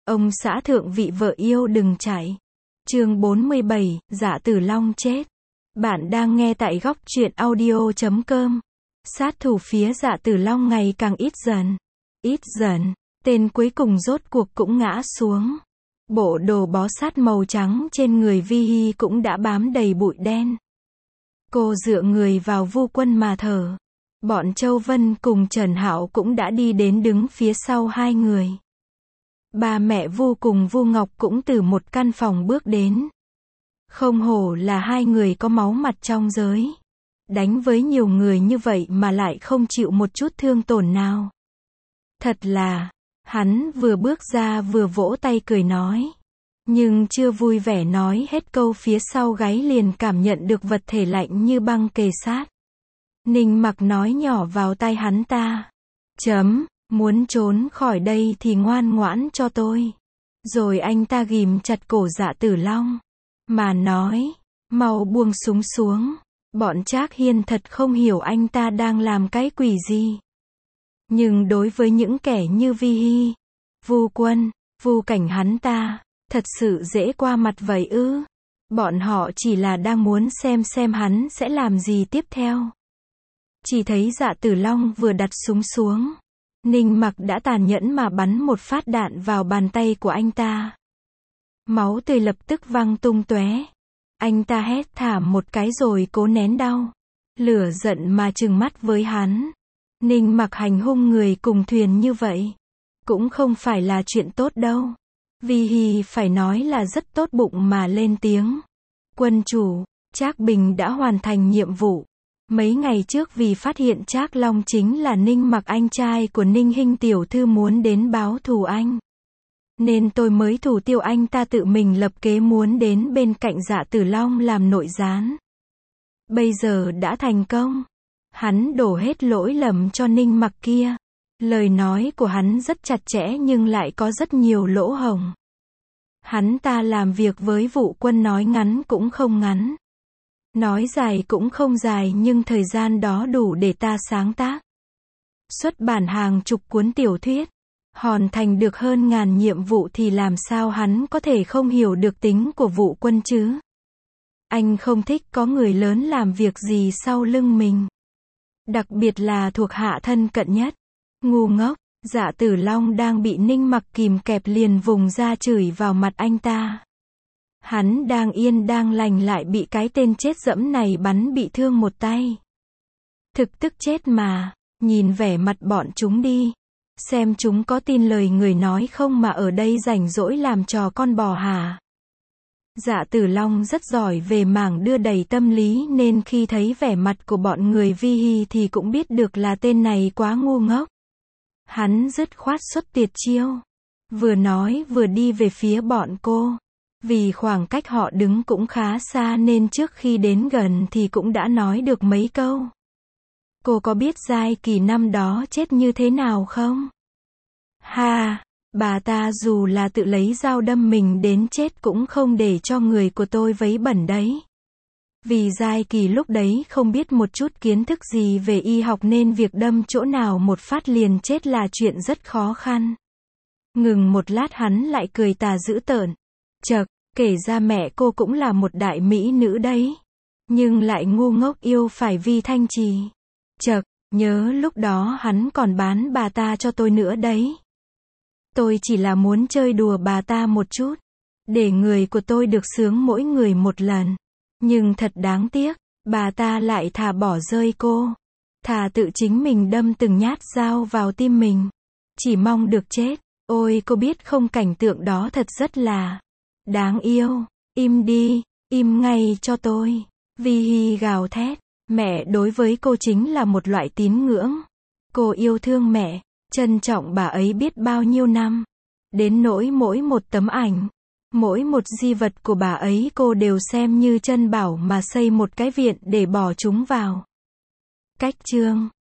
Ông xã thượng vị vợ yêu đừng chạy. Chương 47, Dạ Tử Long chết. Bạn đang nghe tại góc truyện audio.com. Sát thủ phía Dạ Tử Long ngày càng ít dần. Tên cuối cùng rốt cuộc cũng ngã xuống. Bộ đồ bó sát màu trắng trên người Vi Hi cũng đã bám đầy bụi đen. Cô dựa người vào Vu Quân mà thở. Bọn Châu Vân cùng Trần Hạo cũng đã đi đến đứng phía sau hai người. Ba mẹ Vu cùng Vu Ngọc cũng từ một căn phòng bước đến. Không hổ là hai người có máu mặt trong giới. Đánh với nhiều người như vậy mà lại không chịu một chút thương tổn nào. Thật là, hắn vừa bước ra vừa vỗ tay cười nói. Nhưng chưa vui vẻ nói hết câu phía sau gáy liền cảm nhận được vật thể lạnh như băng kề sát. Ninh Mặc nói nhỏ vào tai hắn ta. Muốn trốn khỏi đây thì ngoan ngoãn cho tôi. Rồi anh ta ghim chặt cổ Dạ Tử Long. Mà nói, mau buông súng xuống. Bọn Trác Hiên thật không hiểu anh ta đang làm cái quỷ gì. Nhưng đối với những kẻ như Vi Hi, Vu Quân, Vu Cảnh hắn ta, thật sự dễ qua mặt vậy ư? Bọn họ chỉ là đang muốn xem hắn sẽ làm gì tiếp theo. Chỉ thấy Dạ Tử Long vừa đặt súng xuống. Ninh Mặc đã tàn nhẫn mà bắn một phát đạn vào bàn tay của anh ta. Máu tươi lập tức văng tung tóe. Anh ta hét thảm một cái rồi cố nén đau. Lửa giận mà trừng mắt với hắn. Ninh Mặc hành hung người cùng thuyền như vậy. Cũng không phải là chuyện tốt đâu. Vi Hi phải nói là rất tốt bụng mà lên tiếng. Quân chủ, Trác Bình đã hoàn thành nhiệm vụ. Mấy ngày trước vì phát hiện Trác Long chính là Ninh Mặc anh trai của Ninh Hinh tiểu thư muốn đến báo thù anh. Nên tôi mới thủ tiêu anh ta tự mình lập kế muốn đến bên cạnh Dạ Tử Long làm nội gián. Bây giờ đã thành công. Hắn đổ hết lỗi lầm cho Ninh Mặc kia. Lời nói của hắn rất chặt chẽ nhưng lại có rất nhiều lỗ hổng. Hắn ta làm việc với Vụ Quân nói ngắn cũng không ngắn. Nói dài cũng không dài nhưng thời gian đó đủ để ta sáng tác. Xuất bản hàng chục cuốn tiểu thuyết. Hoàn thành được hơn ngàn nhiệm vụ thì làm sao hắn có thể không hiểu được tính của Vụ Quân chứ? Anh không thích có người lớn làm việc gì sau lưng mình. Đặc biệt là thuộc hạ thân cận nhất. Ngu ngốc, Dạ Tử Long đang bị Ninh Mặc kìm kẹp liền vùng ra chửi vào mặt anh ta. Hắn đang yên đang lành lại bị cái tên chết dẫm này bắn bị thương một tay. Thực tức chết mà, nhìn vẻ mặt bọn chúng đi. Xem chúng có tin lời người nói không mà ở đây rảnh rỗi làm trò con bò hả? Dạ Tử Long rất giỏi về mảng đưa đẩy tâm lý nên khi thấy vẻ mặt của bọn người Vi Hi thì cũng biết được là tên này quá ngu ngốc. Hắn dứt khoát xuất tuyệt chiêu. Vừa nói vừa đi về phía bọn cô. Vì khoảng cách họ đứng cũng khá xa nên trước khi đến gần thì cũng đã nói được mấy câu. Cô có biết Giai Kỳ năm đó chết như thế nào không? Ha, bà ta dù là tự lấy dao đâm mình đến chết cũng không để cho người của tôi vấy bẩn đấy. Vì Giai Kỳ lúc đấy không biết một chút kiến thức gì về y học nên việc đâm chỗ nào một phát liền chết là chuyện rất khó khăn. Ngừng một lát hắn lại cười tà dữ tợn. Chậc, kể ra mẹ cô cũng là một đại mỹ nữ đấy. Nhưng lại ngu ngốc yêu phải Vi Thanh Trì. Chậc, nhớ lúc đó hắn còn bán bà ta cho tôi nữa đấy. Tôi chỉ là muốn chơi đùa bà ta một chút. Để người của tôi được sướng mỗi người một lần. Nhưng thật đáng tiếc, bà ta lại thà bỏ rơi cô. Thà tự chính mình đâm từng nhát dao vào tim mình. Chỉ mong được chết. Ôi cô biết không, cảnh tượng đó thật rất là đáng yêu. Im đi, im ngay cho tôi. Vi Hi gào thét. Mẹ đối với cô chính là một loại tín ngưỡng. Cô yêu thương mẹ, trân trọng bà ấy biết bao nhiêu năm. Đến nỗi mỗi một tấm ảnh, mỗi một di vật của bà ấy cô đều xem như chân bảo mà xây một cái viện để bỏ chúng vào. Cách chương